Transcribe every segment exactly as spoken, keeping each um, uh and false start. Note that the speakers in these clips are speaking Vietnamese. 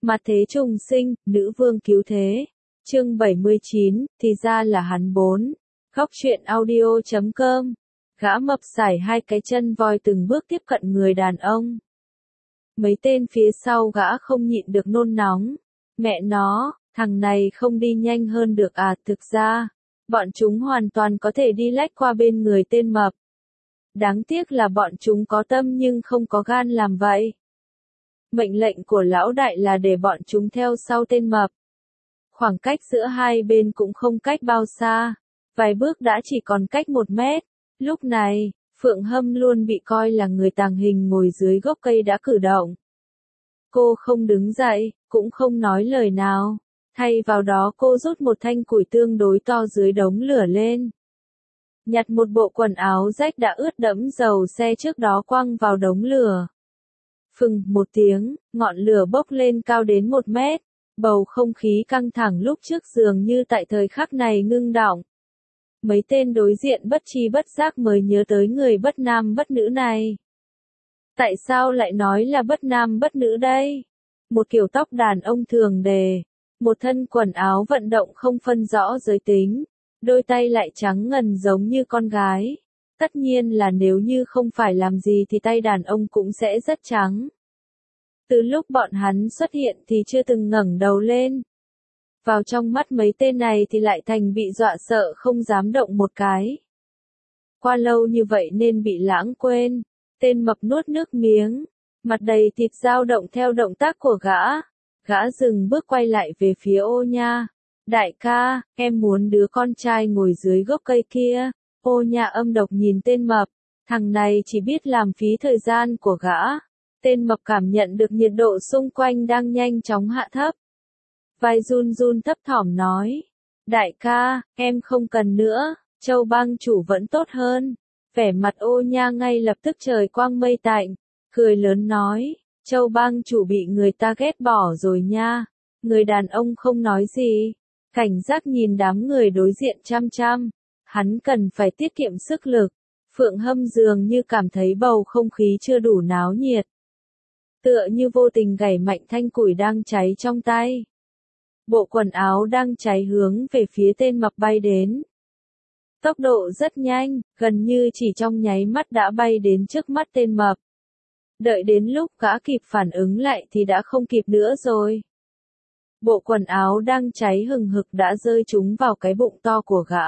Mặt thế trùng sinh, nữ vương cứu thế. Chương bảy mươi chín, thì ra là hắn bốn. Góc truyện audio chấm com. Gã mập sải hai cái chân voi từng bước tiếp cận người đàn ông. Mấy tên phía sau gã không nhịn được nôn nóng. Mẹ nó, thằng này không đi nhanh hơn được à, thực ra, bọn chúng hoàn toàn có thể đi lách qua bên người tên mập. Đáng tiếc là bọn chúng có tâm nhưng không có gan làm vậy. Mệnh lệnh của lão đại là để bọn chúng theo sau tên mập. Khoảng cách giữa hai bên cũng không cách bao xa, vài bước đã chỉ còn cách một mét. Lúc này, Phượng Hâm luôn bị coi là người tàng hình ngồi dưới gốc cây đã cử động. Cô không đứng dậy, cũng không nói lời nào. Thay vào đó cô rút một thanh củi tương đối to dưới đống lửa lên. Nhặt một bộ quần áo rách đã ướt đẫm dầu xe trước đó quăng vào đống lửa. Phừng một tiếng, ngọn lửa bốc lên cao đến một mét. Bầu không khí căng thẳng lúc trước dường như tại thời khắc này ngưng đọng. Mấy tên đối diện bất tri bất giác mới nhớ tới người bất nam bất nữ này. Tại sao lại nói là bất nam bất nữ đây? Một kiểu tóc đàn ông thường đề, một thân quần áo vận động không phân rõ giới tính, đôi tay lại trắng ngần giống như con gái. Tất nhiên là nếu như không phải làm gì thì tay đàn ông cũng sẽ rất trắng. Từ lúc bọn hắn xuất hiện thì chưa từng ngẩng đầu lên. Vào trong mắt mấy tên này thì lại thành bị dọa sợ không dám động một cái. Qua lâu như vậy nên bị lãng quên. Tên mập nuốt nước miếng, mặt đầy thịt dao động theo động tác của gã. Gã dừng bước quay lại về phía Ô Nha. Đại ca, em muốn đứa con trai ngồi dưới gốc cây kia. Ô Nha âm độc nhìn tên mập. Thằng này chỉ biết làm phí thời gian của gã. Tên mập cảm nhận được nhiệt độ xung quanh đang nhanh chóng hạ thấp. Vai run run thấp thỏm nói. Đại ca, em không cần nữa, Châu bang chủ vẫn tốt hơn. Vẻ mặt Ô Nha ngay lập tức trời quang mây tạnh, cười lớn nói. Châu bang chủ bị người ta ghét bỏ rồi nha. Người đàn ông không nói gì. Cảnh giác nhìn đám người đối diện chăm chăm. Hắn cần phải tiết kiệm sức lực. Phượng Hâm dường như cảm thấy bầu không khí chưa đủ náo nhiệt. Tựa như vô tình gảy mạnh thanh củi đang cháy trong tay. Bộ quần áo đang cháy hướng về phía tên mập bay đến. Tốc độ rất nhanh, gần như chỉ trong nháy mắt đã bay đến trước mắt tên mập. Đợi đến lúc gã kịp phản ứng lại thì đã không kịp nữa rồi. Bộ quần áo đang cháy hừng hực đã rơi trúng vào cái bụng to của gã.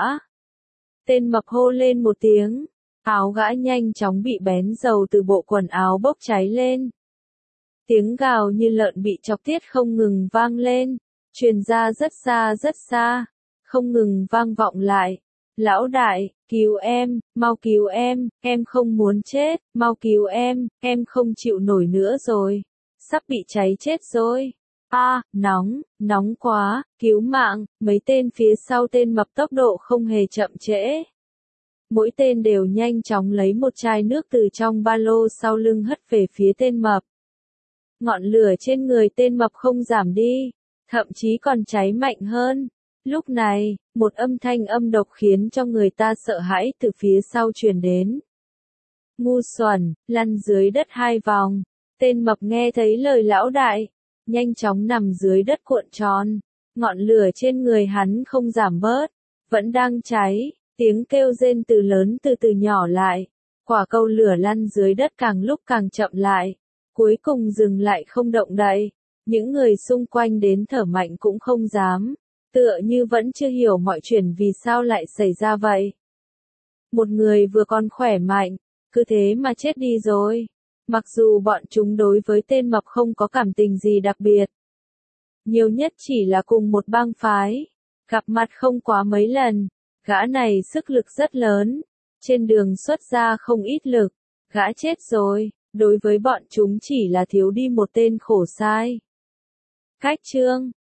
Tên mập hô lên một tiếng, áo gã nhanh chóng bị bén dầu từ bộ quần áo bốc cháy lên. Tiếng gào như lợn bị chọc tiết không ngừng vang lên, truyền ra rất xa rất xa, không ngừng vang vọng lại. Lão đại, cứu em, mau cứu em, em không muốn chết, mau cứu em, em không chịu nổi nữa rồi, sắp bị cháy chết rồi. A, à, nóng, nóng quá, cứu mạng, mấy tên phía sau tên mập tốc độ không hề chậm trễ. Mỗi tên đều nhanh chóng lấy một chai nước từ trong ba lô sau lưng hất về phía tên mập. Ngọn lửa trên người tên mập không giảm đi, thậm chí còn cháy mạnh hơn. Lúc này, một âm thanh âm độc khiến cho người ta sợ hãi từ phía sau truyền đến. Ngu xuẩn, lăn dưới đất hai vòng. Tên mập nghe thấy lời lão đại, nhanh chóng nằm dưới đất cuộn tròn. Ngọn lửa trên người hắn không giảm bớt, vẫn đang cháy. Tiếng kêu rên từ lớn từ từ nhỏ lại. Quả cầu lửa lăn dưới đất càng lúc càng chậm lại. Cuối cùng dừng lại không động đậy. Những người xung quanh đến thở mạnh cũng không dám. Tựa như vẫn chưa hiểu mọi chuyện vì sao lại xảy ra vậy. Một người vừa còn khỏe mạnh, cứ thế mà chết đi rồi. Mặc dù bọn chúng đối với tên mập không có cảm tình gì đặc biệt. Nhiều nhất chỉ là cùng một bang phái. Gặp mặt không quá mấy lần. Gã này sức lực rất lớn. Trên đường xuất ra không ít lực. Gã chết rồi. Đối với bọn chúng chỉ là thiếu đi một tên khổ sai. Cách chương